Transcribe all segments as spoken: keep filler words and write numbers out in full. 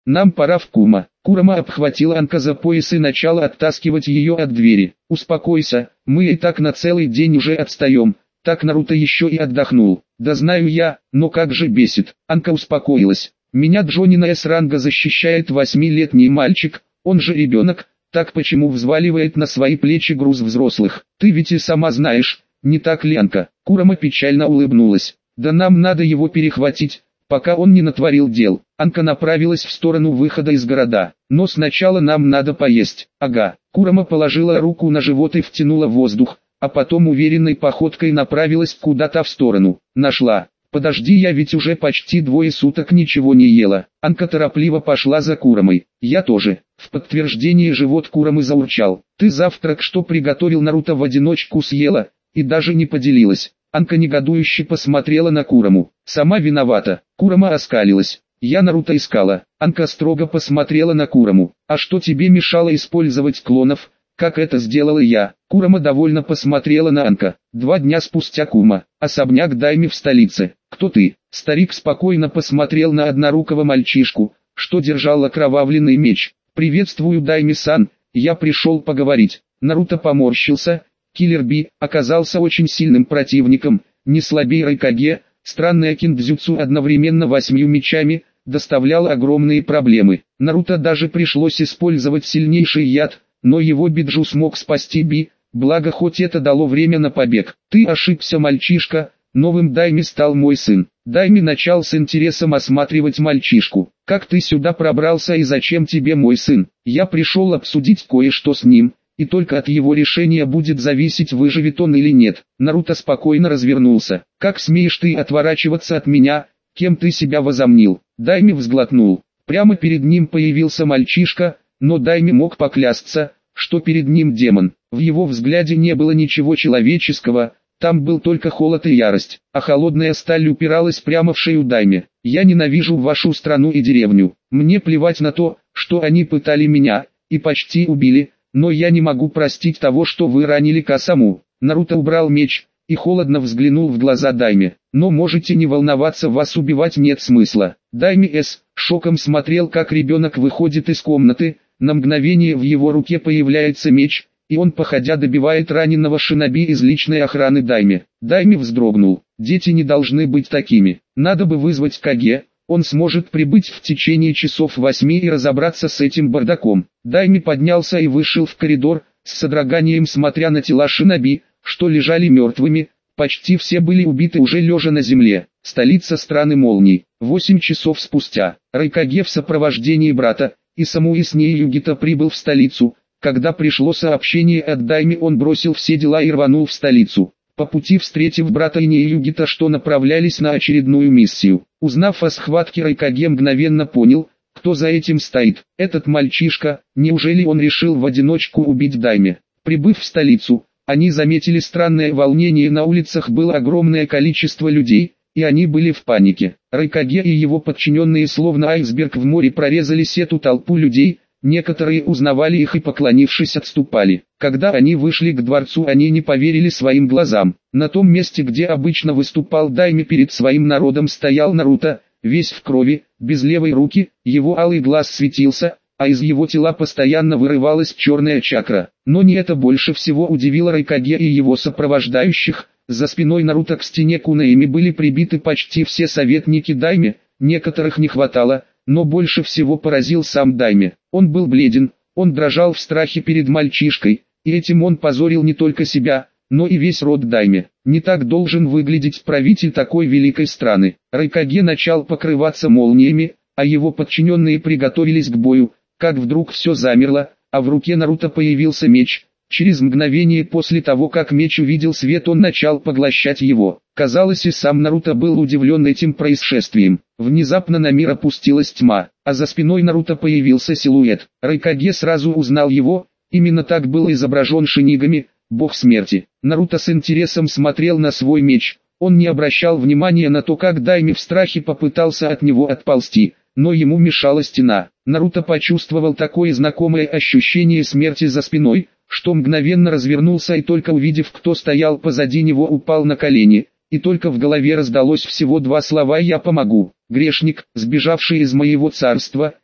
нам пора в Кума». Курама обхватила Анка за пояс и начала оттаскивать ее от двери. «Успокойся, мы и так на целый день уже отстаем, так Наруто еще и отдохнул». «Да знаю я, но как же бесит». Анка успокоилась. «Меня Джонина С-ранга защищает восьмилетний мальчик, он же ребенок, так почему взваливает на свои плечи груз взрослых? Ты ведь и сама знаешь, не так ли, Анка?» Курама печально улыбнулась. «Да нам надо его перехватить, пока он не натворил дел». Анка направилась в сторону выхода из города. «Но сначала нам надо поесть». «Ага». Курама положила руку на живот и втянула воздух, а потом уверенной походкой направилась куда-то в сторону. «Нашла. Подожди, я ведь уже почти двое суток ничего не ела». Анка торопливо пошла за Курамой. «Я тоже». В подтверждение живот Курамы заурчал. «Ты завтрак, что приготовил Наруто, в одиночку съела, и даже не поделилась». Анка негодующе посмотрела на Кураму. «Сама виновата». Курама оскалилась. «Я Наруто искала». Анка строго посмотрела на Кураму. «А что тебе мешало использовать клонов, как это сделала я?» Курама довольно посмотрела на Анка. «Два дня спустя Кума. Особняк Дайми в столице. Кто ты?» Старик спокойно посмотрел на однорукого мальчишку, что держал окровавленный меч. «Приветствую, Дайми-сан, я пришел поговорить». Наруто поморщился. Киллер Би оказался очень сильным противником, не слабее Райкаге. Странная киндзюцу одновременно восьмью мечами доставляла огромные проблемы. Наруто даже пришлось использовать сильнейший яд, но его Биджу смог спасти Би, благо хоть это дало время на побег. «Ты ошибся, мальчишка, новым Дайми стал мой сын». Дайми начал с интересом осматривать мальчишку. «Как ты сюда пробрался и зачем тебе мой сын?» «Я пришел обсудить кое-что с ним, и только от его решения будет зависеть, выживет он или нет». Наруто спокойно развернулся. «Как смеешь ты отворачиваться от меня, кем ты себя возомнил?» Дайми взглотнул. Прямо перед ним появился мальчишка, но Дайми мог поклясться, что перед ним демон. В его взгляде не было ничего человеческого, там был только холод и ярость, а холодная сталь упиралась прямо в шею Дайми. «Я ненавижу вашу страну и деревню. Мне плевать на то, что они пытали меня, и почти убили, но я не могу простить того, что вы ранили Касаму». Наруто убрал меч и холодно взглянул в глаза Дайми. «Но можете не волноваться, вас убивать нет смысла». Дайми С. шоком смотрел, как ребенок выходит из комнаты, на мгновение в его руке появляется меч, и он походя добивает раненого шиноби из личной охраны Дайми. Дайми вздрогнул. Дети не должны быть такими. Надо бы вызвать Каге, он сможет прибыть в течение часов восьми и разобраться с этим бардаком. Дайми поднялся и вышел в коридор, с содроганием смотря на тела шиноби, что лежали мертвыми. Почти все были убиты уже лежа на земле. Столица страны молний. Восемь часов спустя, Райкаге в сопровождении брата, Исаму и Снеи Югита прибыл в столицу. Когда пришло сообщение от Дайми, он бросил все дела и рванул в столицу. По пути встретив брата и Неюгита, что направлялись на очередную миссию. Узнав о схватке, Райкаге мгновенно понял, кто за этим стоит. Этот мальчишка, неужели он решил в одиночку убить Дайми? Прибыв в столицу, они заметили странное волнение, на улицах было огромное количество людей, и они были в панике. Райкаге и его подчиненные словно айсберг в море прорезались эту толпу людей, некоторые узнавали их и поклонившись отступали. Когда они вышли к дворцу, они не поверили своим глазам. На том месте, где обычно выступал Дайми перед своим народом, стоял Наруто, весь в крови, без левой руки, его алый глаз светился, а из его тела постоянно вырывалась черная чакра. Но не это больше всего удивило Райкаге и его сопровождающих. За спиной Наруто к стене Кунаэми были прибиты почти все советники Дайми, некоторых не хватало, но больше всего поразил сам Дайми. Он был бледен, он дрожал в страхе перед мальчишкой, и этим он позорил не только себя, но и весь род Дайми. Не так должен выглядеть правитель такой великой страны. Райкаге начал покрываться молниями, а его подчиненные приготовились к бою, как вдруг все замерло, а в руке Наруто появился меч. Через мгновение после того, как меч увидел свет, он начал поглощать его. Казалось, и сам Наруто был удивлен этим происшествием. Внезапно на мир опустилась тьма, а за спиной Наруто появился силуэт. Райкаге сразу узнал его, именно так был изображен Шинигами, бог смерти. Наруто с интересом смотрел на свой меч. Он не обращал внимания на то, как Дайми в страхе попытался от него отползти, но ему мешала стена. Наруто почувствовал такое знакомое ощущение смерти за спиной, что мгновенно развернулся и только увидев, кто стоял позади него, упал на колени, и только в голове раздалось всего два слова: «Я помогу». Грешник, сбежавший из моего царства,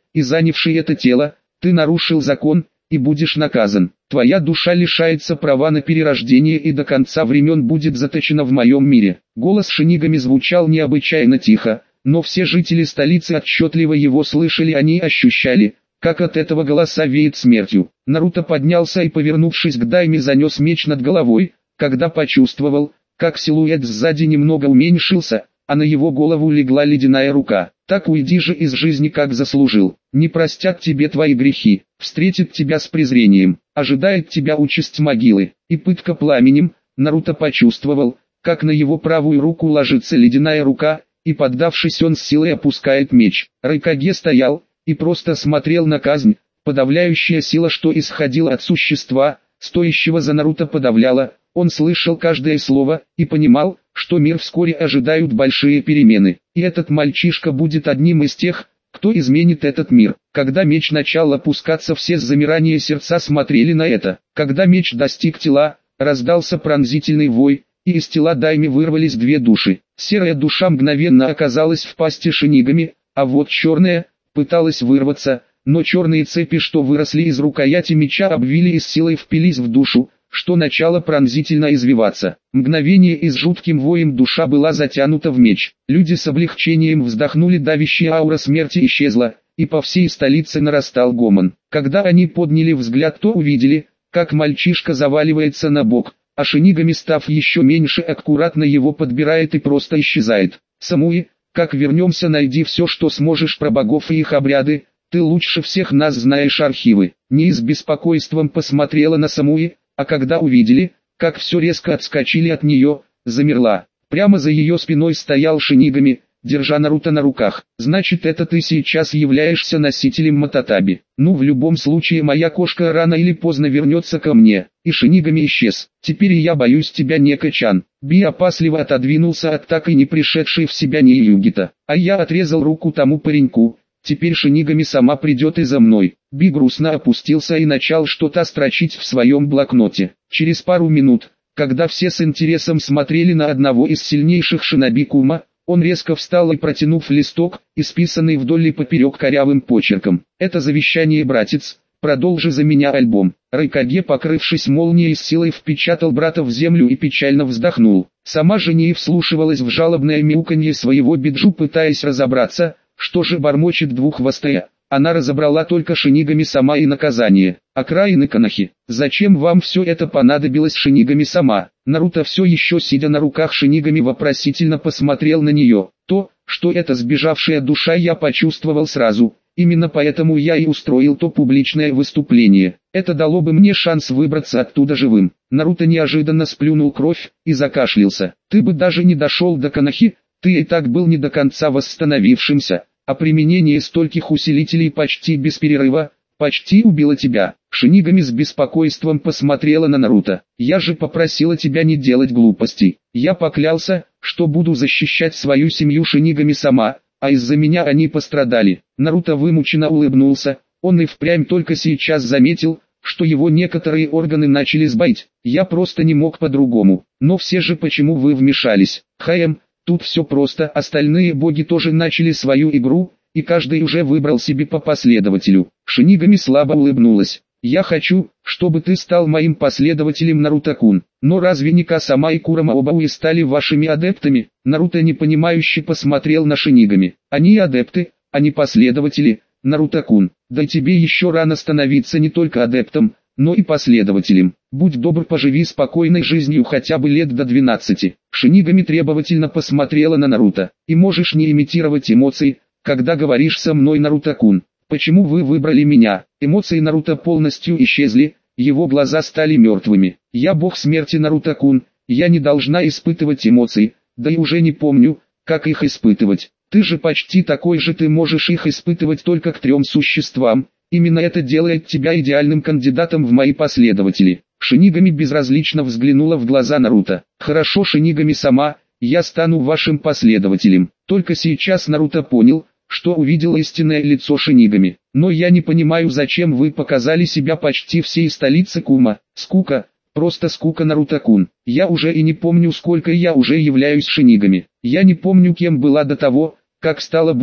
и занявший это тело, ты нарушил закон, и будешь наказан. Твоя душа лишается права на перерождение и до конца времен будет заточена в моем мире». Голос Шинигами звучал необычайно тихо, но все жители столицы отчетливо его слышали, они ощущали, как от этого голоса веет смертью. Наруто поднялся и, повернувшись к Дайме, занес меч над головой, когда почувствовал, как силуэт сзади немного уменьшился, а на его голову легла ледяная рука. «Так уйди же из жизни, как заслужил. Не простят тебе твои грехи, встретит тебя с презрением, ожидает тебя участь могилы». И пытка пламенем. Наруто почувствовал, как на его правую руку ложится ледяная рука, и, поддавшись, он с силой опускает меч. Райкаге стоял и просто смотрел на казнь. Подавляющая сила, что исходила от существа, стоящего за Наруто, подавляла. Он слышал каждое слово и понимал, что мир вскоре ожидают большие перемены, и этот мальчишка будет одним из тех, кто изменит этот мир. Когда меч начал опускаться, все с замиранием сердца смотрели на это. Когда меч достиг тела, раздался пронзительный вой, и из тела Дайми вырвались две души. Серая душа мгновенно оказалась в пасти Шинигами, а вот черная пыталась вырваться, но черные цепи, что выросли из рукояти меча, обвили и с силой впились в душу, что начало пронзительно извиваться. Мгновение, и с жутким воем душа была затянута в меч. Люди с облегчением вздохнули, давящая аура смерти исчезла, и по всей столице нарастал гомон. Когда они подняли взгляд, то увидели, как мальчишка заваливается на бок, а Шинигами, став еще меньше, аккуратно его подбирает и просто исчезает. «Самуи, как вернемся, найди все, что сможешь про богов и их обряды, ты лучше всех нас знаешь архивы». Ни с беспокойством посмотрела на Самуи, а когда увидели, как все резко отскочили от нее, замерла. Прямо за ее спиной стоял Шинигами, держа Наруто на руках. «Значит, это ты сейчас являешься носителем Мататаби. Ну, в любом случае, моя кошка рано или поздно вернется ко мне». И Шинигами исчез. «Теперь я боюсь тебя, Нека-чан». Би опасливо отодвинулся от так и не пришедшей в себя Ниюгита. «А я отрезал руку тому пареньку. Теперь Шинигами сама придет и за мной». Би грустно опустился и начал что-то строчить в своем блокноте. Через пару минут, когда все с интересом смотрели на одного из сильнейших шиноби Кума, он резко встал и, протянув листок, исписанный вдоль и поперек корявым почерком: «Это завещание, братец, продолжи за меня альбом». Райкаге, покрывшись молнией, с силой впечатал брата в землю и печально вздохнул. Сама же не вслушивалась в жалобное мяуканье своего биджу, пытаясь разобраться, что же бормочет двуххвостая. Она разобрала только Шинигами сама и наказание. «Окраины Канахи, зачем вам все это понадобилось, Шинигами сама?» Наруто, все еще сидя на руках Шинигами, вопросительно посмотрел на нее. «То, что это сбежавшая душа, я почувствовал сразу. Именно поэтому я и устроил то публичное выступление. Это дало бы мне шанс выбраться оттуда живым». Наруто неожиданно сплюнул кровь и закашлялся. «Ты бы даже не дошел до Канахи, ты и так был не до конца восстановившимся. А применение стольких усилителей почти без перерыва, почти убило тебя». Шинигами с беспокойством посмотрела на Наруто. «Я же попросила тебя не делать глупостей. Я поклялся, что буду защищать свою семью, Шинигами сама, а из-за меня они пострадали». Наруто вымученно улыбнулся. Он и впрямь только сейчас заметил, что его некоторые органы начали сбоить. «Я просто не мог по-другому. Но все же почему вы вмешались?» «Хаем, тут все просто, остальные боги тоже начали свою игру, и каждый уже выбрал себе по последователю». Шинигами слабо улыбнулась. «Я хочу, чтобы ты стал моим последователем, Наруто-кун. Но разве Ника сама и Курама оба и стали вашими адептами?» Наруто непонимающе посмотрел на Шинигами. «Они адепты, а не последователи, Наруто-кун. Да тебе еще рано становиться не только адептом, но и последователем. Будь добр, поживи спокойной жизнью хотя бы лет до двенадцати». Шинигами требовательно посмотрела на Наруто. «И можешь не имитировать эмоции, когда говоришь со мной, Наруто-кун. Почему вы выбрали меня?» Эмоции Наруто полностью исчезли, его глаза стали мертвыми. «Я бог смерти, Наруто-кун, я не должна испытывать эмоции, да и уже не помню, как их испытывать. Ты же почти такой же, ты можешь их испытывать только к трем существам. Именно это делает тебя идеальным кандидатом в мои последователи». Шинигами безразлично взглянула в глаза Наруто. «Хорошо, Шинигами сама, я стану вашим последователем». Только сейчас Наруто понял, что увидел истинное лицо Шинигами. «Но я не понимаю, зачем вы показали себя почти всей столице Кума. Скука, просто скука, Наруто-кун. Я уже и не помню, сколько я уже являюсь Шинигами. Я не помню, кем была до того, как стала богом.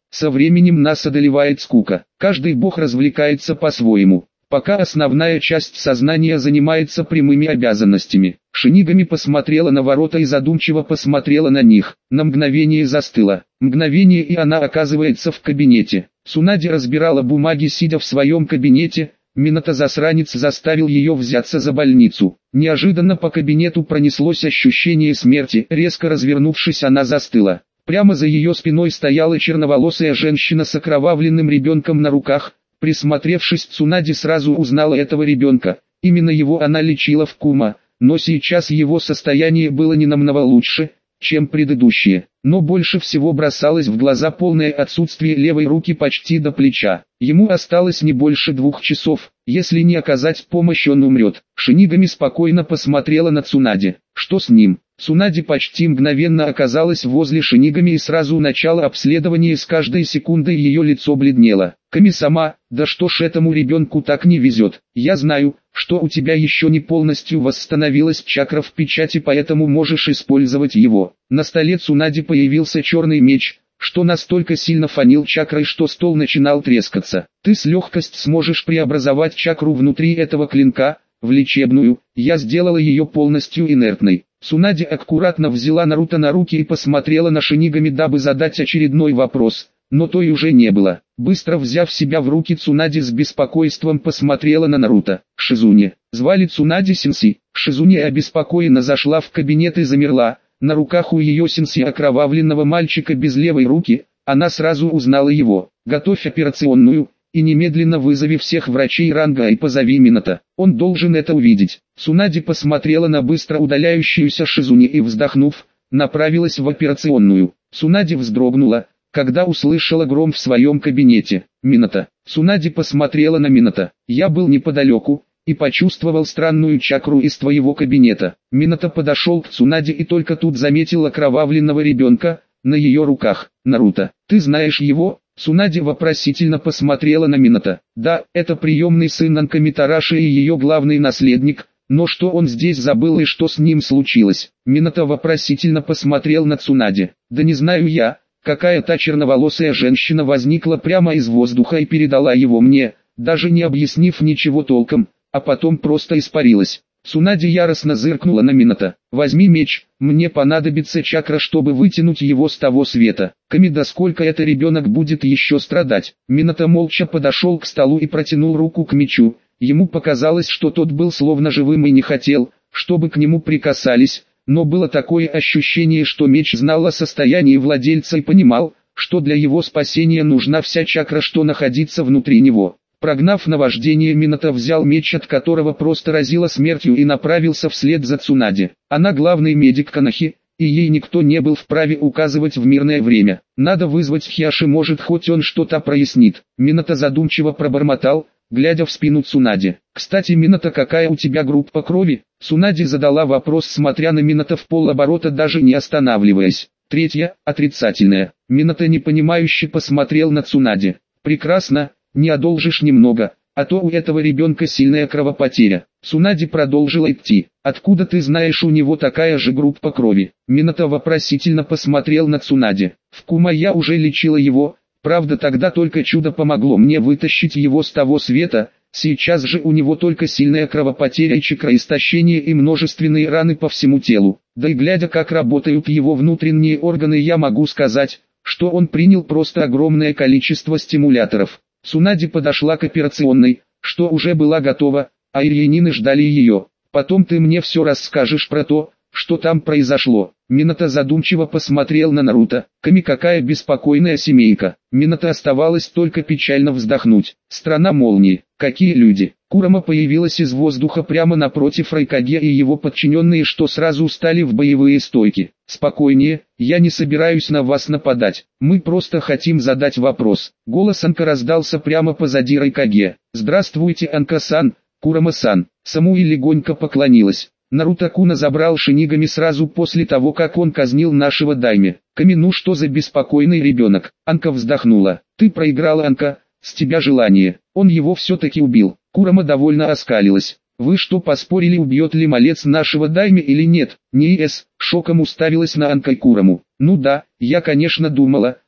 Со временем нас одолевает скука. Каждый бог развлекается по-своему, пока основная часть сознания занимается прямыми обязанностями. Шинигами посмотрела на ворота и задумчиво посмотрела на них. На мгновение застыла. Мгновение, и она оказывается в кабинете. Цунади разбирала бумаги, сидя в своем кабинете. Минато-засранец заставил ее взяться за больницу. Неожиданно по кабинету пронеслось ощущение смерти. Резко развернувшись, она застыла. Прямо за ее спиной стояла черноволосая женщина с окровавленным ребенком на руках. Присмотревшись, Цунади сразу узнала этого ребенка. Именно его она лечила в Кума, но сейчас его состояние было не намного лучше, чем предыдущее. Но больше всего бросалось в глаза полное отсутствие левой руки почти до плеча. Ему осталось не больше двух часов. Если не оказать помощь, он умрет. Шинигами спокойно посмотрела на Цунади. Что с ним? Цунади почти мгновенно оказалась возле Шинигами и сразу начала обследование. С каждой секундой ее лицо бледнело. Ками-сама, да что ж этому ребенку так не везет. Я знаю, что у тебя еще не полностью восстановилась чакра в печати, поэтому можешь использовать его. На столе Цунади появился черный меч, что настолько сильно фанил чакрой, что стол начинал трескаться. Ты с легкостью сможешь преобразовать чакру внутри этого клинка в лечебную. Я сделала ее полностью инертной. Цунади аккуратно взяла Наруто на руки и посмотрела на Шинигами, дабы задать очередной вопрос, но той уже не было. Быстро взяв себя в руки, Цунади с беспокойством посмотрела на Наруто. Шизуне. Звали Цунади сенсей. Шизуне обеспокоенно зашла в кабинет и замерла. На руках у ее сенсей окровавленного мальчика без левой руки. Она сразу узнала его. Готовь операционную и немедленно вызови всех врачей ранга и позови Минато. Он должен это увидеть. Цунади посмотрела на быстро удаляющуюся Шизуне и, вздохнув, направилась в операционную. Цунади вздрогнула, когда услышала гром в своем кабинете. Минато. Цунади посмотрела на Минато. Я был неподалеку и почувствовал странную чакру из твоего кабинета. Минато подошел к Цунади и только тут заметил окровавленного ребенка на ее руках. Наруто, ты знаешь его? Цунади вопросительно посмотрела на Минато. Да, это приемный сын Нанка Митараши и ее главный наследник, но что он здесь забыл и что с ним случилось? Минато вопросительно посмотрел на Цунади. Да не знаю я. Какая-то черноволосая женщина возникла прямо из воздуха и передала его мне, даже не объяснив ничего толком, а потом просто испарилась. Цунади яростно зыркнула на Минато. Возьми меч, мне понадобится чакра, чтобы вытянуть его с того света. Камида, сколько это ребенок будет еще страдать? Минато молча подошел к столу и протянул руку к мечу. Ему показалось, что тот был словно живым и не хотел, чтобы к нему прикасались. Но было такое ощущение, что меч знал о состоянии владельца и понимал, что для его спасения нужна вся чакра, что находится внутри него. Прогнав наваждение, Минато взял меч, от которого просто разило смертью, и направился вслед за Цунади. Она главный медик Канахи, и ей никто не был вправе указывать в мирное время. Надо вызвать Хиаши, может хоть он что-то прояснит. Минато задумчиво пробормотал, глядя в спину Цунади. Кстати, Минато, какая у тебя группа крови? Цунади задала вопрос, смотря на Минато в полоборота, даже не останавливаясь. Третья, отрицательная. Минато непонимающе посмотрел на Цунади. Прекрасно, не одолжишь немного, а то у этого ребенка сильная кровопотеря. Цунади продолжила идти. Откуда ты знаешь, у него такая же группа крови? Минато вопросительно посмотрел на Цунади. В Кума я уже лечила его. Правда, тогда только чудо помогло мне вытащить его с того света. Сейчас же у него только сильная кровопотеря и чакроистощение и множественные раны по всему телу. Да и глядя, как работают его внутренние органы, я могу сказать, что он принял просто огромное количество стимуляторов. Цунади подошла к операционной, что уже была готова, а ирьянины ждали ее. Потом ты мне все расскажешь про то, что там произошло. Минато задумчиво посмотрел на Наруто. Ками, какая беспокойная семейка. Минато оставалось только печально вздохнуть. Страна молнии. Какие люди. Курама появилась из воздуха прямо напротив Райкаге и его подчиненные, что сразу стали в боевые стойки. Спокойнее, я не собираюсь на вас нападать. Мы просто хотим задать вопрос. Голос Анка раздался прямо позади Райкаге. Здравствуйте, Анка-сан, Курама-сан. Самуи легонько поклонилась. Наруто-куна забрал Шинигами сразу после того, как он казнил нашего дайме. Ками, ну что за беспокойный ребенок? Анка вздохнула. Ты проиграла, Анка, с тебя желание. Он его все-таки убил. Курама довольно оскалилась. Вы что, поспорили, убьет ли малец нашего дайме или нет? Не ес, шоком уставилась на Анка и Кураму. Ну да, я конечно думала,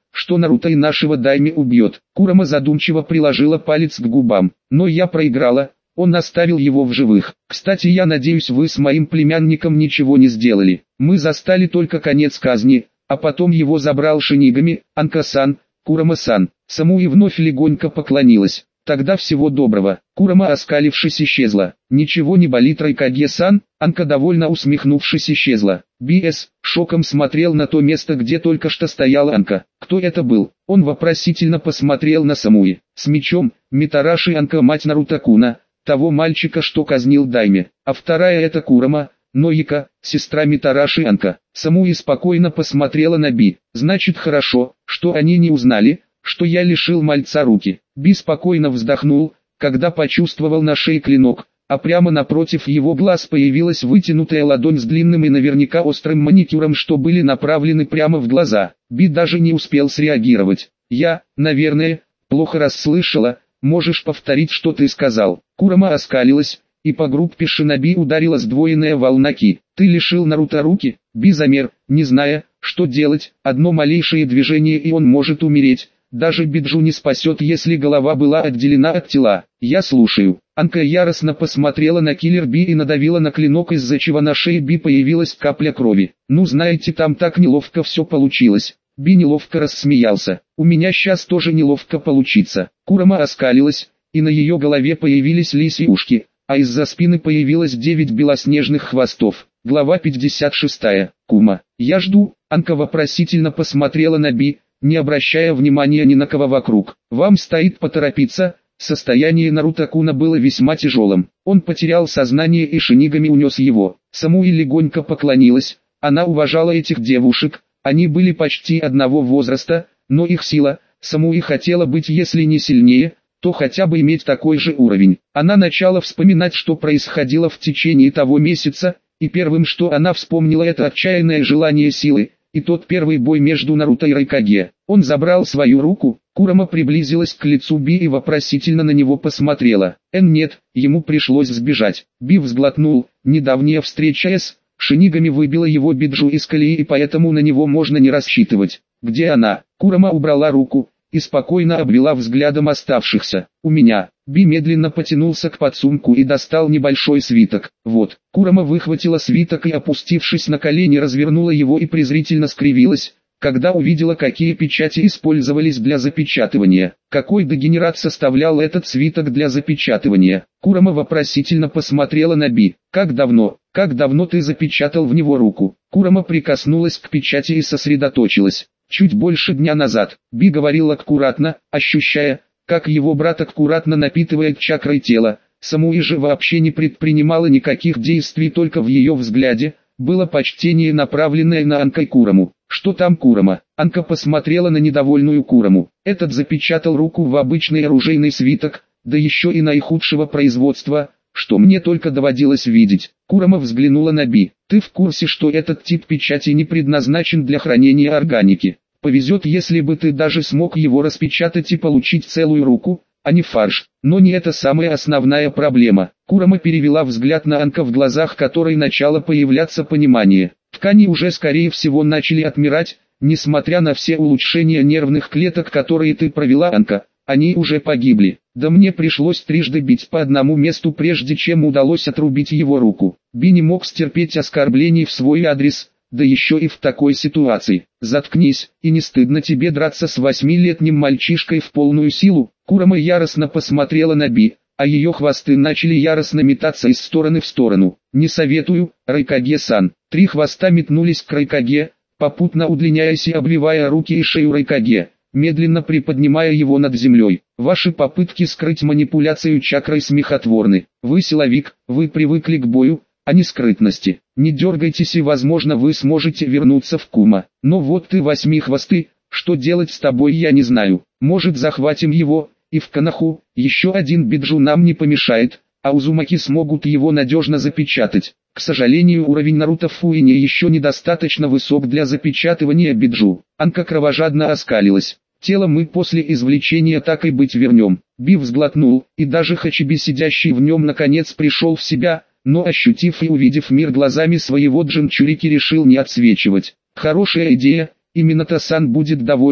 что Наруто и нашего Дайми убьет. Курама задумчиво приложила палец к губам. Но я проиграла, он оставил его в живых. Кстати, я надеюсь, вы с моим племянником ничего не сделали. Мы застали только конец казни, а потом его забрал Шинигами, Анка-сан, Курама-сан. Самуи вновь легонько поклонилась. Тогда всего доброго. Курама, оскалившись, исчезла. Ничего не болит, Райкаге-сан? Анка, довольно усмехнувшись, исчезла. Би-эс шоком смотрел на то место, где только что стояла Анка. Кто это был? Он вопросительно посмотрел на Самуи. С мечом, Митараши Анка, мать Наруто-куна, того мальчика, что казнил Дайми. А вторая это Курама, Ноика, сестра Митараши Анка. Самуи спокойно посмотрела на Би. Значит, хорошо, что они не узнали, что я лишил мальца руки. Би спокойно вздохнул, когда почувствовал на шее клинок, а прямо напротив его глаз появилась вытянутая ладонь с длинным и наверняка острым маникюром, что были направлены прямо в глаза. Би даже не успел среагировать. «Я, наверное, плохо расслышала, можешь повторить, что ты сказал?» Курама оскалилась, и по группе шиноби ударила сдвоенная волна ки. «Ты лишил Наруто руки?» Би замер, не зная, что делать, одно малейшее движение и он может умереть. Даже Биджу не спасет, если голова была отделена от тела. «Я слушаю». Анка яростно посмотрела на киллер Би и надавила на клинок, из-за чего на шее Би появилась капля крови. «Ну знаете, там так неловко все получилось». Би неловко рассмеялся. «У меня сейчас тоже неловко получится». Курама оскалилась, и на ее голове появились лисьи ушки, а из-за спины появилось девять белоснежных хвостов. Глава пятьдесят шесть. Кума. «Я жду». Анка вопросительно посмотрела на Би, не обращая внимания ни на кого вокруг. «Вам стоит поторопиться». Состояние Наруто-куна было весьма тяжелым. Он потерял сознание и Шинигами унес его. Самуи легонько поклонилась. Она уважала этих девушек, они были почти одного возраста, но их сила, Самуи хотела быть если не сильнее, то хотя бы иметь такой же уровень. Она начала вспоминать, что происходило в течение того месяца, и первым, что она вспомнила, это отчаянное желание силы, и тот первый бой между Наруто и Райкаге. Он забрал свою руку. Курама приблизилась к лицу Би и вопросительно на него посмотрела. Эн нет, ему пришлось сбежать. Би взглотнул, недавняя встреча с Шинигами выбила его Биджу из колеи, и поэтому на него можно не рассчитывать. «Где она?» Курама убрала руку и спокойно обвела взглядом оставшихся. «У меня». Би медленно потянулся к подсумку и достал небольшой свиток. «Вот». Курама выхватила свиток и, опустившись на колени, развернула его и презрительно скривилась, когда увидела, какие печати использовались для запечатывания. Какой дегенерат составлял этот свиток для запечатывания? Курама вопросительно посмотрела на Би. «Как давно? Как давно ты запечатал в него руку?» Курама прикоснулась к печати и сосредоточилась. «Чуть больше дня назад». Би говорил аккуратно, ощущая, как его брат аккуратно напитывает чакрой тело. Самуи же вообще не предпринимала никаких действий, только в ее взгляде было почтение, направленное на Анка и Кураму. «Что там, Курама?» Анка посмотрела на недовольную Кураму. «Этот запечатал руку в обычный оружейный свиток, да еще и наихудшего производства, что мне только доводилось видеть». Курама взглянула на Би. «Ты в курсе, что этот тип печати не предназначен для хранения органики? Повезет, если бы ты даже смог его распечатать и получить целую руку, а не фарш. Но не это самая основная проблема». Курама перевела взгляд на Анка, в глазах которой начало появляться понимание. «Ткани уже скорее всего начали отмирать, несмотря на все улучшения нервных клеток, которые ты провела, Анка. Они уже погибли. Да мне пришлось трижды бить по одному месту, прежде чем удалось отрубить его руку». Би не мог стерпеть оскорблений в свой адрес, да еще и в такой ситуации. «Заткнись, и не стыдно тебе драться с восьмилетним мальчишкой в полную силу?» Курама яростно посмотрела на Би, а ее хвосты начали яростно метаться из стороны в сторону. «Не советую, Райкаге-сан». Три хвоста метнулись к Райкаге, попутно удлиняясь и обвивая руки и шею Райкаге, медленно приподнимая его над землей. «Ваши попытки скрыть манипуляцию чакрой смехотворны. Вы силовик, вы привыкли к бою, а не скрытности. Не дергайтесь, и возможно вы сможете вернуться в Кума. Но вот ты восьми хвосты, что делать с тобой я не знаю. Может, захватим его, и в Канаху, еще один Биджу нам не помешает, а Узумаки смогут его надежно запечатать». К сожалению, уровень Наруто в Фуине еще недостаточно высок для запечатывания Биджу. Анка кровожадно оскалилась. «Тело мы после извлечения так и быть вернем». Би взглотнул, и даже Хачиби, сидящий в нем, наконец пришел в себя, но ощутив и увидев мир глазами своего Джинчурики, решил не отсвечивать. «Хорошая идея, и Минато-сан будет доволен»,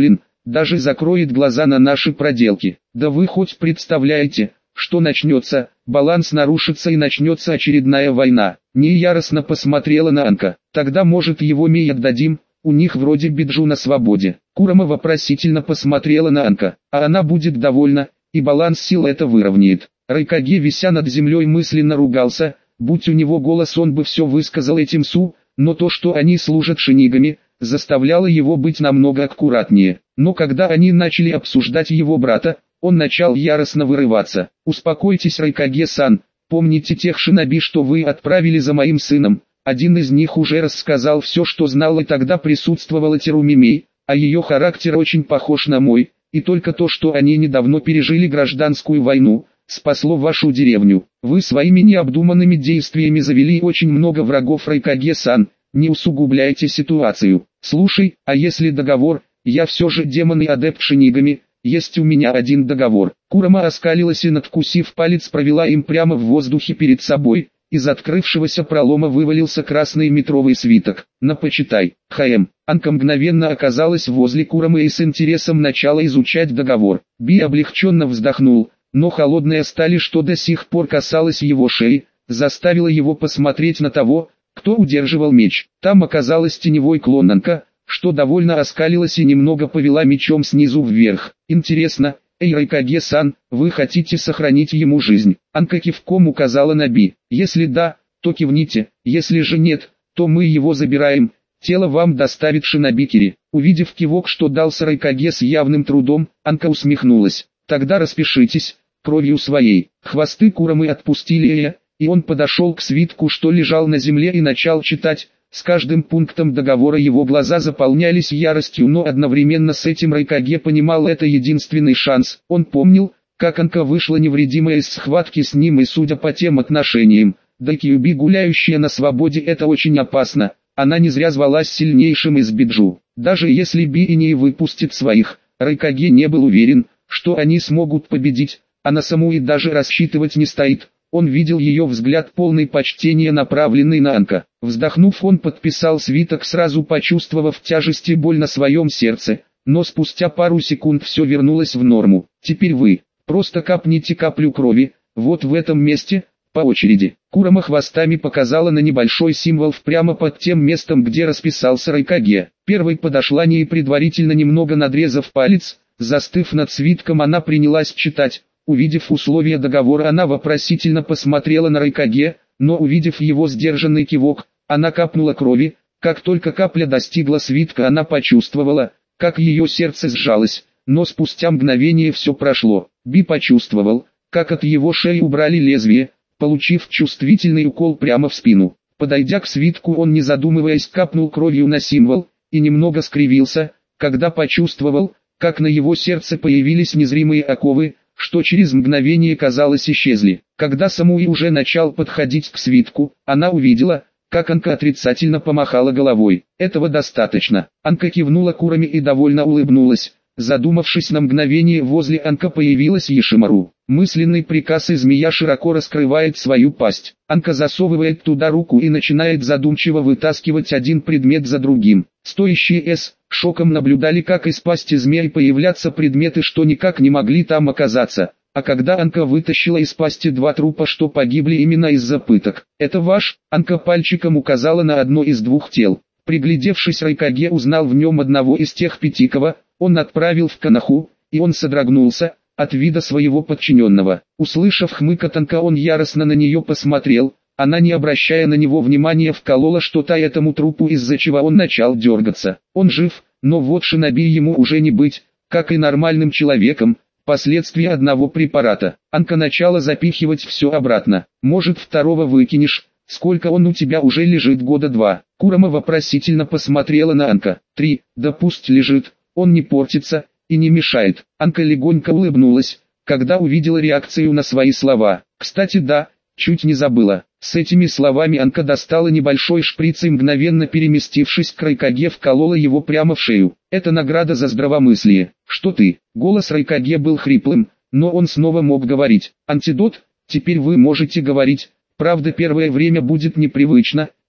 даже закроет глаза на наши проделки. Да вы хоть представляете, что начнется, баланс нарушится и начнется очередная война. Не яростно посмотрела на Анка. Тогда может его Ми отдадим, у них вроде Биджу на свободе. Курама вопросительно посмотрела на Анка, а она будет довольна, и баланс сил это выровняет. Райкаге, вися над землей, мысленно ругался, будь у него голос, он бы все высказал этим Су, но то, что они служат шинигами, заставляло его быть намного аккуратнее. Но когда они начали обсуждать его брата, он начал яростно вырываться. «Успокойтесь, Райкаге-сан, помните тех шиноби, что вы отправили за моим сыном? Один из них уже рассказал все, что знал, и тогда присутствовала Терумимей, а ее характер очень похож на мой, и только то, что они недавно пережили гражданскую войну, спасло вашу деревню. Вы своими необдуманными действиями завели очень много врагов, Райкаге-сан, не усугубляйте ситуацию. Слушай, а если договор, я все же демон и адепт шинигами, есть у меня один договор». Курама оскалилась и, надкусив палец, провела им прямо в воздухе перед собой. Из открывшегося пролома вывалился красный метровый свиток. «На, почитай». ХМ. Анка мгновенно оказалась возле Курамы и с интересом начала изучать договор. Би облегченно вздохнул, но холодная сталь, что до сих пор касалась его шеи, заставила его посмотреть на того, кто удерживал меч. Там оказалась теневой клон Анка, что довольно оскалилась и немного повела мечом снизу вверх. «Интересно, эй, Райкаге-сан, вы хотите сохранить ему жизнь?» Анка кивком указала на Би. «Если да, то кивните, если же нет, то мы его забираем, тело вам доставит шиноби Кири». Увидев кивок, что дался Райкаге с явным трудом, Анка усмехнулась. «Тогда распишитесь, кровью своей». Хвосты Курамы отпустили Эя, и он подошел к свитку, что лежал на земле, и начал читать. С каждым пунктом договора его глаза заполнялись яростью, но одновременно с этим Райкаге понимал, это единственный шанс. Он помнил, как Анка вышла невредимая из схватки с ним, и судя по тем отношениям, да Кьюби, гуляющая на свободе, это очень опасно. Она не зря звалась сильнейшим из Биджу. Даже если Би и не выпустит своих, Райкаге не был уверен, что они смогут победить, а на саму и даже рассчитывать не стоит. Он видел ее взгляд, полный почтения, направленный на Анка. Вздохнув, он подписал свиток, сразу почувствовав тяжесть и боль на своем сердце, но спустя пару секунд все вернулось в норму. «Теперь вы, просто капните каплю крови, вот в этом месте, по очереди». Курама хвостами показала на небольшой символ прямо под тем местом, где расписался Райкаге. Первой подошла не и, предварительно немного надрезав палец, застыв над свитком, она принялась читать. Увидев условия договора, она вопросительно посмотрела на Райкаге, но увидев его сдержанный кивок, она капнула крови. Как только капля достигла свитка, она почувствовала, как ее сердце сжалось, но спустя мгновение все прошло. Би почувствовал, как от его шеи убрали лезвие, получив чувствительный укол прямо в спину. Подойдя к свитку, он, не задумываясь, капнул кровью на символ, и немного скривился, когда почувствовал, как на его сердце появились незримые оковы, что через мгновение, казалось, исчезли. Когда Самуи уже начал подходить к свитку, она увидела, как Анка отрицательно помахала головой. «Этого достаточно». Анка кивнула Кураме и довольно улыбнулась. Задумавшись на мгновение, возле Анка появилась Ешимару. Мысленный приказ, и змея широко раскрывает свою пасть. Анка засовывает туда руку и начинает задумчиво вытаскивать один предмет за другим. Стоящие с шоком наблюдали, как из пасти змеи появлятся предметы, что никак не могли там оказаться. А когда Анка вытащила из пасти два трупа, что погибли именно из-за пыток. «Это ваш?» Анка пальчиком указала на одно из двух тел. Приглядевшись, Райкаге узнал в нем одного из тех пяти, кого он отправил в Канаху, и он содрогнулся от вида своего подчиненного. Услышав хмыкот Анка, он яростно на нее посмотрел. Она, не обращая на него внимания, вколола что-то этому трупу, из-за чего он начал дергаться. Он жив, но вот шиноби ему уже не быть, как и нормальным человеком. Последствия одного препарата. Анка начала запихивать все обратно. «Может, второго выкинешь? Сколько он у тебя уже лежит? Года два». Курама вопросительно посмотрела на Анка. «Три. Да пусть лежит, он не портится и не мешает». Анка легонько улыбнулась, когда увидела реакцию на свои слова. «Кстати, да, чуть не забыла». С этими словами Анка достала небольшой шприц и, мгновенно переместившись к Райкаге, вколола его прямо в шею. «Это награда за здравомыслие». «Что ты?» Голос Райкаге был хриплым, но он снова мог говорить. «Антидот? Теперь вы можете говорить. Правда, первое время будет непривычно,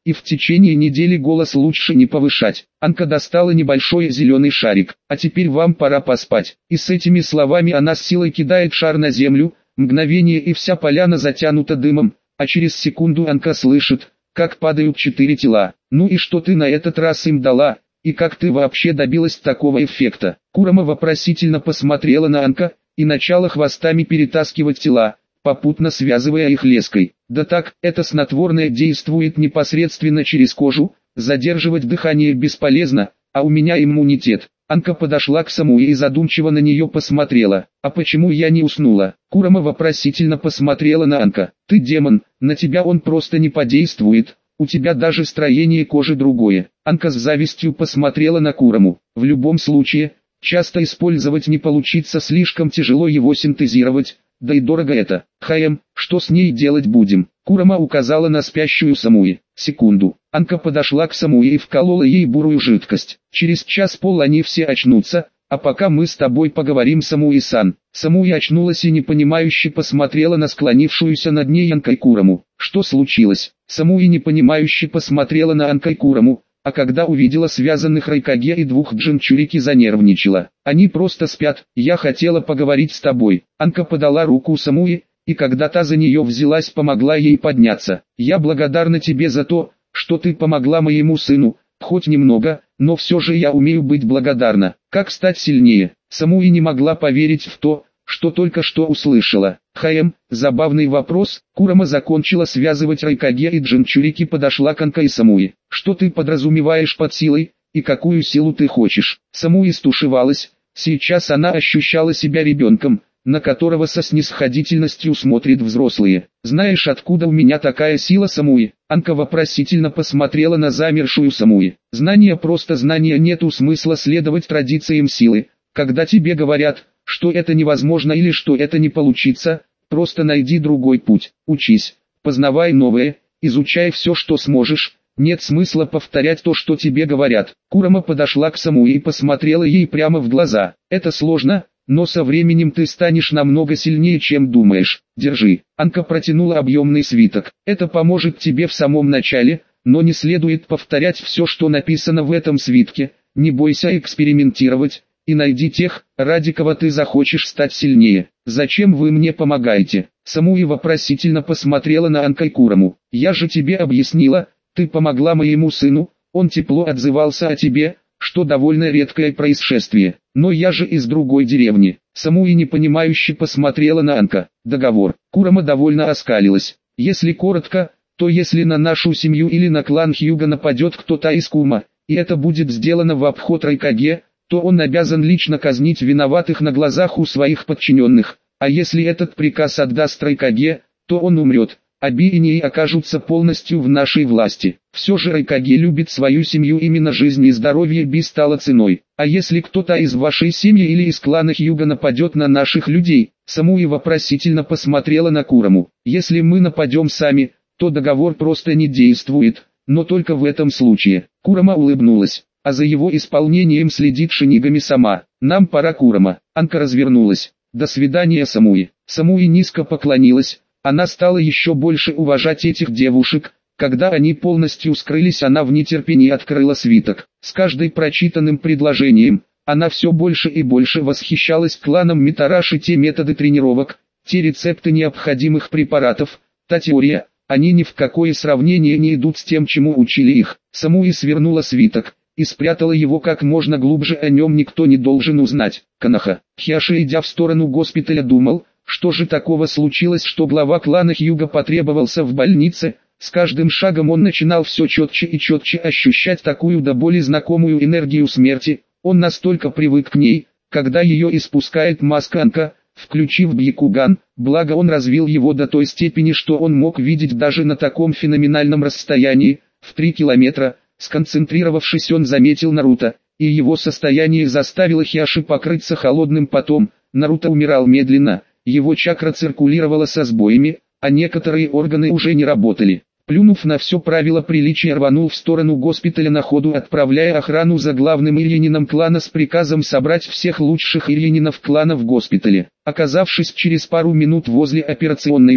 и в течение недели голос лучше не повышать. Анка достала небольшой зеленый шарик. А теперь вам пора поспать. И с этими словами она с силой кидает шар на землю, мгновение и вся поляна затянута дымом, а через секунду Анка слышит, как падают четыре тела. Ну и что ты на этот раз им дала, и как ты вообще добилась такого эффекта? Курама вопросительно посмотрела на Анка, и начала хвостами перетаскивать тела, попутно связывая их леской. Да так, это снотворное действует непосредственно через кожу, задерживать дыхание бесполезно, а у меня иммунитет. Анка подошла к Самуи и задумчиво на нее посмотрела. А почему я не уснула? Курама вопросительно посмотрела на Анка. Ты демон, на тебя он просто не подействует, у тебя даже строение кожи другое. Анка с завистью посмотрела на Кураму. В любом случае, часто использовать не получится, слишком тяжело его синтезировать. Да и дорого это. Хаем, что с ней делать будем? Курама указала на спящую Самуи. Секунду. Анка подошла к Самуи и вколола ей бурую жидкость. Через час-пол они все очнутся, а пока мы с тобой поговорим, Самуи-сан. Самуи очнулась и непонимающе посмотрела на склонившуюся над ней Анкай Кураму. Что случилось? Самуи непонимающе посмотрела на Анкай Кураму, а когда увидела связанных Райкаге и двух Джинчурики, занервничала. Они просто спят, я хотела поговорить с тобой. Анка подала руку Самуи, и когда та за нее взялась, помогла ей подняться. Я благодарна тебе за то, что ты помогла моему сыну, хоть немного, но все же я умею быть благодарна. Как стать сильнее? Самуи не могла поверить в то, что только что услышала. Хаем, забавный вопрос. Курама закончила связывать Райкаге и Джинчурики, подошла к Анка и Самуи. Что ты подразумеваешь под силой, и какую силу ты хочешь? Самуи стушевалась, сейчас она ощущала себя ребенком, на которого со снисходительностью смотрят взрослые. Знаешь, откуда у меня такая сила, Самуи? Анка вопросительно посмотрела на замершую Самуи. Знания, просто знания, нету смысла следовать традициям силы. Когда тебе говорят, что это невозможно или что это не получится, просто найди другой путь. Учись, познавай новое, изучай все, что сможешь. Нет смысла повторять то, что тебе говорят. Курама подошла к Самуи и посмотрела ей прямо в глаза. Это сложно, но со временем ты станешь намного сильнее, чем думаешь. Держи. Анка протянула объемный свиток. Это поможет тебе в самом начале, но не следует повторять все, что написано в этом свитке. Не бойся экспериментировать, и найди тех, ради кого ты захочешь стать сильнее. Зачем вы мне помогаете? Самуи вопросительно посмотрела на Анкай Кураму. Я же тебе объяснила, ты помогла моему сыну, он тепло отзывался о тебе, что довольно редкое происшествие. Но я же из другой деревни. Самуи непонимающе посмотрела на Анка. Договор. Курама довольно оскалилась. Если коротко, то если на нашу семью или на клан Хьюга нападет кто-то из Кума, и это будет сделано в обход Райкаге, то он обязан лично казнить виноватых на глазах у своих подчиненных. А если этот приказ отдаст Райкаге, то он умрет. А Биинии окажутся полностью в нашей власти. Все же Райкаге любит свою семью, именно жизнь и здоровье Би стало ценой. А если кто-то из вашей семьи или из клана Хьюга нападет на наших людей? Самуи вопросительно посмотрела на Кураму. Если мы нападем сами, то договор просто не действует, но только в этом случае. Курама улыбнулась. А за его исполнением следит Шинигами сама. Нам пора, Курама. Анка развернулась. До свидания, Самуи. Самуи низко поклонилась. Она стала еще больше уважать этих девушек. Когда они полностью скрылись, она в нетерпении открыла свиток. С каждым прочитанным предложением, она все больше и больше восхищалась кланом Митараши. Те методы тренировок, те рецепты необходимых препаратов, та теория, они ни в какое сравнение не идут с тем, чему учили их. Самуи свернула свиток и спрятала его как можно глубже, о нем никто не должен узнать. Канаха. Хиаши, идя в сторону госпиталя, думал, что же такого случилось, что глава клана Хьюга потребовался в больнице. С каждым шагом он начинал все четче и четче ощущать такую до боли знакомую энергию смерти. Он настолько привык к ней, когда ее испускает маска Анка, включив Бьякуган, благо он развил его до той степени, что он мог видеть даже на таком феноменальном расстоянии, в три километра. Сконцентрировавшись, он заметил Наруто, и его состояние заставило Хиаши покрыться холодным потом. Наруто умирал медленно, его чакра циркулировала со сбоями, а некоторые органы уже не работали. Плюнув на все правила приличия, рванул в сторону госпиталя на ходу, отправляя охрану за главным ирьянином клана с приказом собрать всех лучших ирьянинов клана в госпитале. Оказавшись через пару минут возле операционной, он,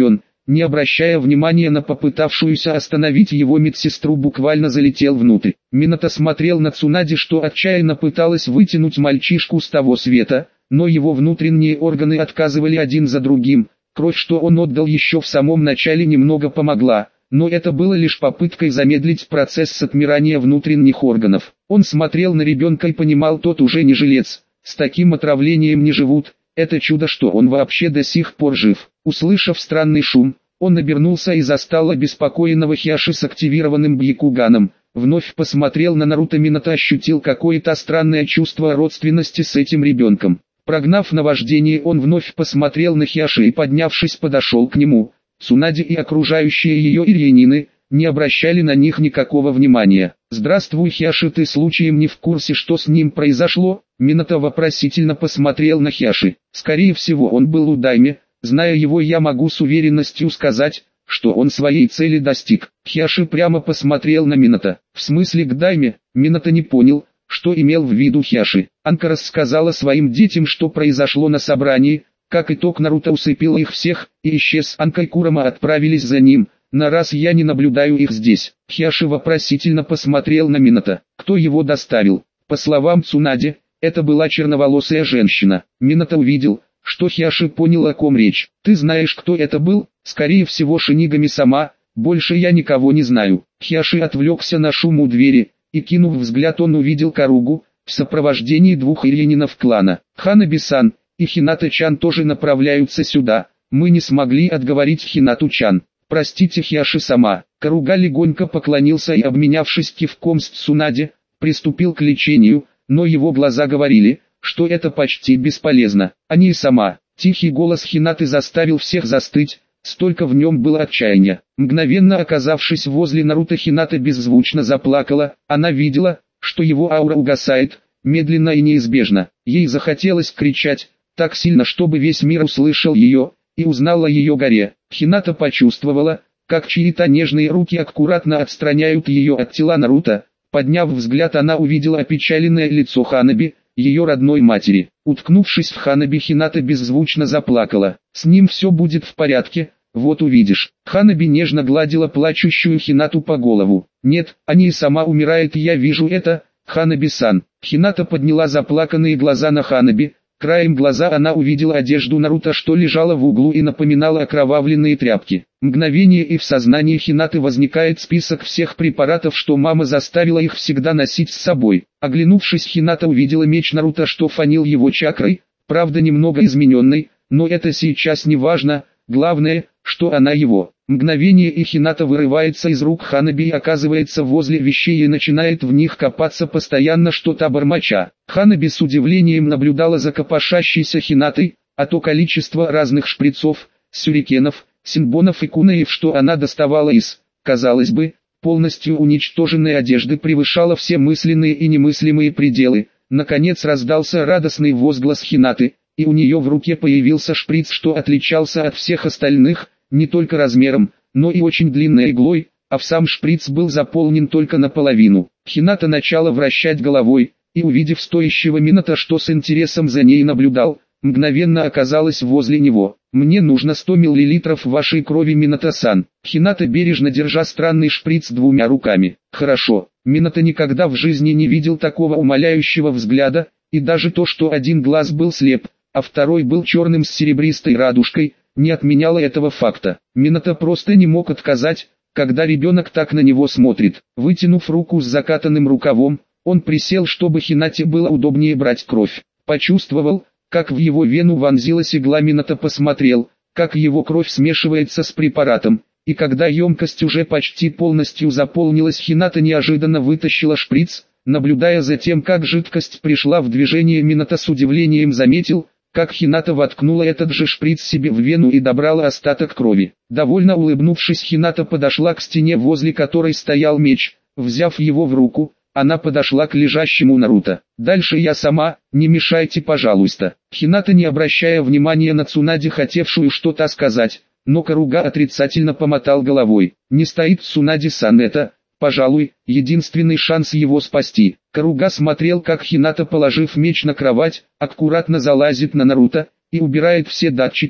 не обращая внимания на попытавшуюся остановить его медсестру, буквально залетел внутрь. Минато смотрел на Цунади, что отчаянно пыталась вытянуть мальчишку с того света, но его внутренние органы отказывали один за другим. Кровь, что он отдал еще в самом начале, немного помогла, но это было лишь попыткой замедлить процесс отмирания внутренних органов. Он смотрел на ребенка и понимал, тот уже не жилец, с таким отравлением не живут, это чудо, что он вообще до сих пор жив. Услышав странный шум, он обернулся и застал обеспокоенного Хиаши с активированным Бьякуганом. Вновь посмотрел на Наруто. Минато ощутил какое-то странное чувство родственности с этим ребенком. Прогнав наваждение, он вновь посмотрел на Хиаши и, поднявшись, подошел к нему. Цунади и окружающие ее ирьянины не обращали на них никакого внимания. «Здравствуй, Хиаши, ты случаем не в курсе, что с ним произошло?» Минато вопросительно посмотрел на Хиаши. Скорее всего, он был у Дайме. Зная его, я могу с уверенностью сказать, что он своей цели достиг. Хиаши прямо посмотрел на Минато. В смысле к Дайме? Минато не понял, что имел в виду Хиаши. Анка рассказала своим детям, что произошло на собрании. Как итог, Наруто усыпил их всех, и исчез. Анка и Курама отправились за ним, на раз я не наблюдаю их здесь. Хиаши вопросительно посмотрел на Минато. Кто его доставил? По словам Цунади, это была черноволосая женщина. Минато увидел, что Хиаши понял, о ком речь. Ты знаешь, кто это был? Скорее всего, Шинигами сама. Больше я никого не знаю. Хиаши отвлекся на шум у двери, и кинув взгляд, он увидел Каругу, в сопровождении двух ирьянинов клана. Ханаби-сан и Хинато-чан тоже направляются сюда. Мы не смогли отговорить Хинату-чан. Простите, Хиаши сама. Каруга легонько поклонился и, обменявшись кивком с Цунади, приступил к лечению, но его глаза говорили, что это почти бесполезно. Они и сама. Тихий голос Хинаты заставил всех застыть, столько в нем было отчаяния. Мгновенно оказавшись возле Наруто, Хината беззвучно заплакала. Она видела, что его аура угасает, медленно и неизбежно. Ей захотелось кричать, так сильно, чтобы весь мир услышал ее, и узнал о ее горе. Хината почувствовала, как чьи-то нежные руки аккуратно отстраняют ее от тела Наруто. Подняв взгляд, она увидела опечаленное лицо Ханаби, ее родной матери. Уткнувшись в Ханаби, Хината беззвучно заплакала. «С ним все будет в порядке, вот увидишь». Ханаби нежно гладила плачущую Хинату по голову. «Нет, они и сама умирает, я вижу это, Ханаби-сан». Хината подняла заплаканные глаза на Ханаби. Краем глаза она увидела одежду Наруто, что лежала в углу и напоминала окровавленные тряпки. Мгновение, и в сознании Хинаты возникает список всех препаратов, что мама заставила их всегда носить с собой. Оглянувшись, Хината увидела меч Наруто, что фанил его чакрой, правда немного измененной, но это сейчас не важно, главное, что она его. Мгновение, и Хината вырывается из рук Ханаби и оказывается возле вещей и начинает в них копаться, постоянно что-то бормоча. Ханаби с удивлением наблюдала за копошащейся Хинатой, а то количество разных шприцов, сюрикенов, синбонов и кунаев, что она доставала из, казалось бы, полностью уничтоженной одежды, превышало все мысленные и немыслимые пределы. Наконец раздался радостный возглас Хинаты, и у нее в руке появился шприц, что отличался от всех остальных, не только размером, но и очень длинной иглой, а в сам шприц был заполнен только наполовину. Хината начала вращать головой, и, увидев стоящего Минато, что с интересом за ней наблюдал, мгновенно оказалась возле него. «Мне нужно сто миллилитров вашей крови, Минато-сан». Хината, бережно держа странный шприц двумя руками. «Хорошо». Минато никогда в жизни не видел такого умоляющего взгляда, и даже то, что один глаз был слеп, а второй был черным с серебристой радужкой, не отменяло этого факта. Минато просто не мог отказать, когда ребенок так на него смотрит. Вытянув руку с закатанным рукавом, он присел, чтобы Хинате было удобнее брать кровь. Почувствовал, как в его вену вонзилась игла. Минато посмотрел, как его кровь смешивается с препаратом, и когда емкость уже почти полностью заполнилась, Хината неожиданно вытащила шприц. Наблюдая за тем, как жидкость пришла в движение, Минато с удивлением заметил, как Хината воткнула этот же шприц себе в вену и добрала остаток крови. Довольно улыбнувшись, Хината подошла к стене, возле которой стоял меч. Взяв его в руку, она подошла к лежащему Наруто. «Дальше я сама, не мешайте, пожалуйста». Хината, не обращая внимания на Цунади, хотевшую что-то сказать, но Каруга отрицательно помотал головой. «Не стоит Цунади-сан, это, пожалуй, единственный шанс его спасти». Каруга смотрел, как Хината, положив меч на кровать, аккуратно залазит на Наруто и убирает все датчики,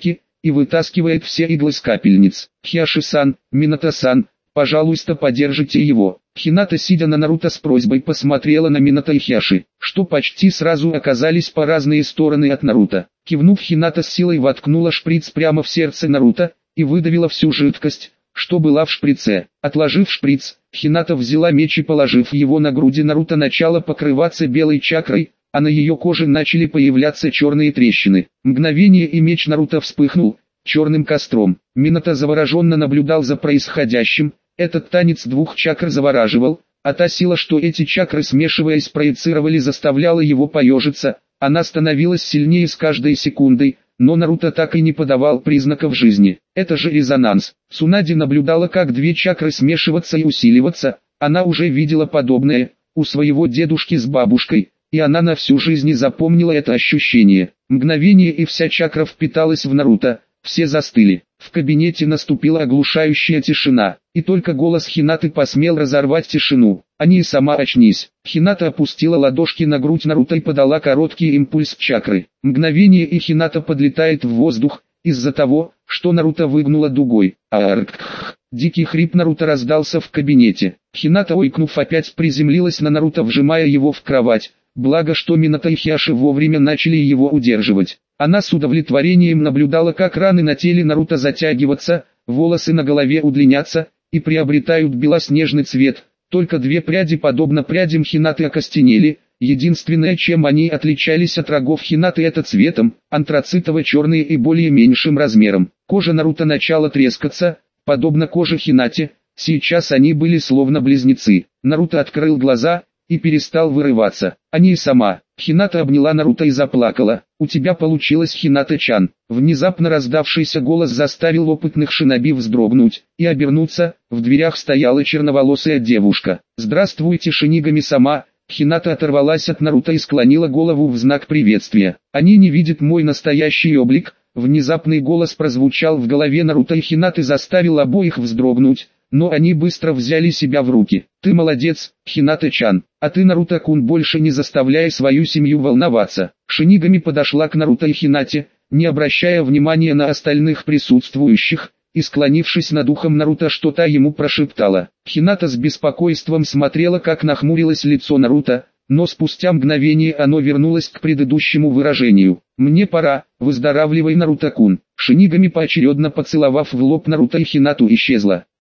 и вытаскивает все иглы с капельниц. Хиаши-сан, Минато-сан, пожалуйста, подержите его. Хината, сидя на Наруто, с просьбой посмотрела на Минато и Хиаши, что почти сразу оказались по разные стороны от Наруто. Кивнув, Хината с силой воткнула шприц прямо в сердце Наруто и выдавила всю жидкость, что была в шприце. Отложив шприц, Хината взяла меч и, положив его на груди Наруто, начала покрываться белой чакрой, а на ее коже начали появляться черные трещины. Мгновение, и меч Наруто вспыхнул черным костром. Минато завороженно наблюдал за происходящим. Этот танец двух чакр завораживал, а та сила, что эти чакры, смешиваясь, проецировали, заставляла его поежиться. Она становилась сильнее с каждой секундой, но Наруто так и не подавал признаков жизни. Это же резонанс. Цунади наблюдала, как две чакры смешиваться и усиливаться. Она уже видела подобное у своего дедушки с бабушкой, и она на всю жизнь запомнила это ощущение. Мгновение, и вся чакра впиталась в Наруто. Все застыли. В кабинете наступила оглушающая тишина, и только голос Хинаты посмел разорвать тишину. Они и сама очнись. Хината опустила ладошки на грудь Наруто и подала короткий импульс чакры. Мгновение, и Хината подлетает в воздух, из-за того, что Наруто выгнула дугой. Арк! Дикий хрип Наруто раздался в кабинете. Хината, ойкнув, опять приземлилась на Наруто, вжимая его в кровать. Благо, что Минато и Хиаши вовремя начали его удерживать. Она с удовлетворением наблюдала, как раны на теле Наруто затягиваться, волосы на голове удлиняться и приобретают белоснежный цвет. Только две пряди, подобно прядям Хинаты, окостенели. Единственное, чем они отличались от рогов Хинаты, это цветом, антрацитово-черные и более меньшим размером. Кожа Наруто начала трескаться, подобно коже Хинате. Сейчас они были словно близнецы. Наруто открыл глаза и перестал вырываться. Они и сама. Хината обняла Наруто и заплакала. «У тебя получилось, Хината-чан». Внезапно раздавшийся голос заставил опытных шиноби вздрогнуть и обернуться. В дверях стояла черноволосая девушка. «Здравствуйте, Шинигами-сама». Хината оторвалась от Наруто и склонила голову в знак приветствия. «Они не видят мой настоящий облик». Внезапный голос прозвучал в голове Наруто, и Хинаты заставил обоих вздрогнуть. Но они быстро взяли себя в руки. «Ты молодец, Хината-чан, а ты, Наруто-кун, больше не заставляй свою семью волноваться». Шинигами подошла к Наруто и Хинате, не обращая внимания на остальных присутствующих, и, склонившись над ухом Наруто, что-то ему прошептала. Хината с беспокойством смотрела, как нахмурилось лицо Наруто, но спустя мгновение оно вернулось к предыдущему выражению. «Мне пора, выздоравливай, Наруто-кун». Шинигами, поочередно поцеловав в лоб Наруто и Хинату, исчезла.